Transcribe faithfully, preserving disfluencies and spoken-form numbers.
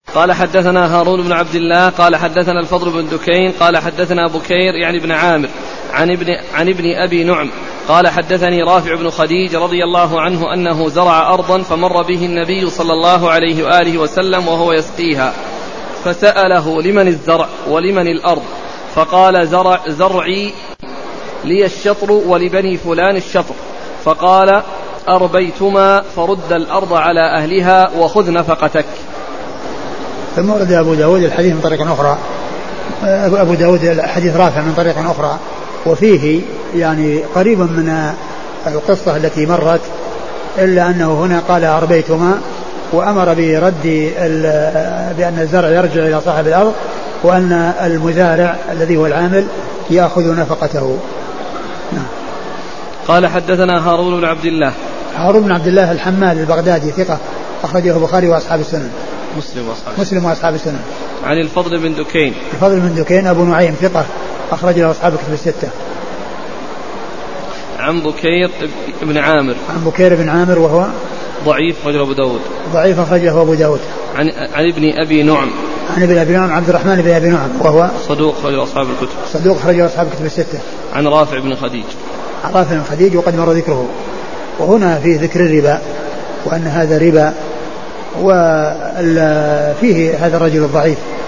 قال حدثنا هارون بن عبد الله قال حدثنا الفضل بن دكين قال حدثنا بكير يعني ابن عامر عن ابن, عن ابن أبي نعم قال حدثني رافع بن خديج رضي الله عنه أنه زرع أرضا فمر به النبي صلى الله عليه وآله وسلم وهو يسقيها فسأله لمن الزرع ولمن الأرض فقال زرع زرعي لي الشطر ولبني فلان الشطر فقال أربيتما فرد الأرض على أهلها وخذ نفقتك. ثم ورد أبو داود الحديث من طريق أخرى أبو داود الحديث رافع من طريق أخرى وفيه يعني قريبا من القصة التي مرت إلا أنه هنا قال أربيتما وأمر برد بأن الزرع يرجع إلى صاحب الأرض وأن المزارع الذي هو العامل يأخذ نفقته. نعم. قال حدثنا هارون بن عبد الله هارون بن عبد الله الحمال البغدادي ثقة أخرجه البخاري وأصحاب السنن مسلم وأصحاب مسلم وأصحاب السنن. عن الفضل بن دكين الفضل بن دكين أبو نعيم ثقة أخرج له أصحاب الكتب الستة. عن بكير بن عامر عن بكير بن عامر وهو ضعيف أخرجه أبو داود ضعيف أخرجه أبو داود. عن عن ابن أبي نعم عن ابن أبي نعم عبد الرحمن بن أبي نعم وهو صدوق أخرجه أصحاب الكتب صدوق أخرجه أصحاب الكتب الستة. عن رافع بن خديج عن رافع بن خديج وقد مر ذكره. وهنا في ذكر الربا وأن هذا ربا وفيه هذا الرجل الضعيف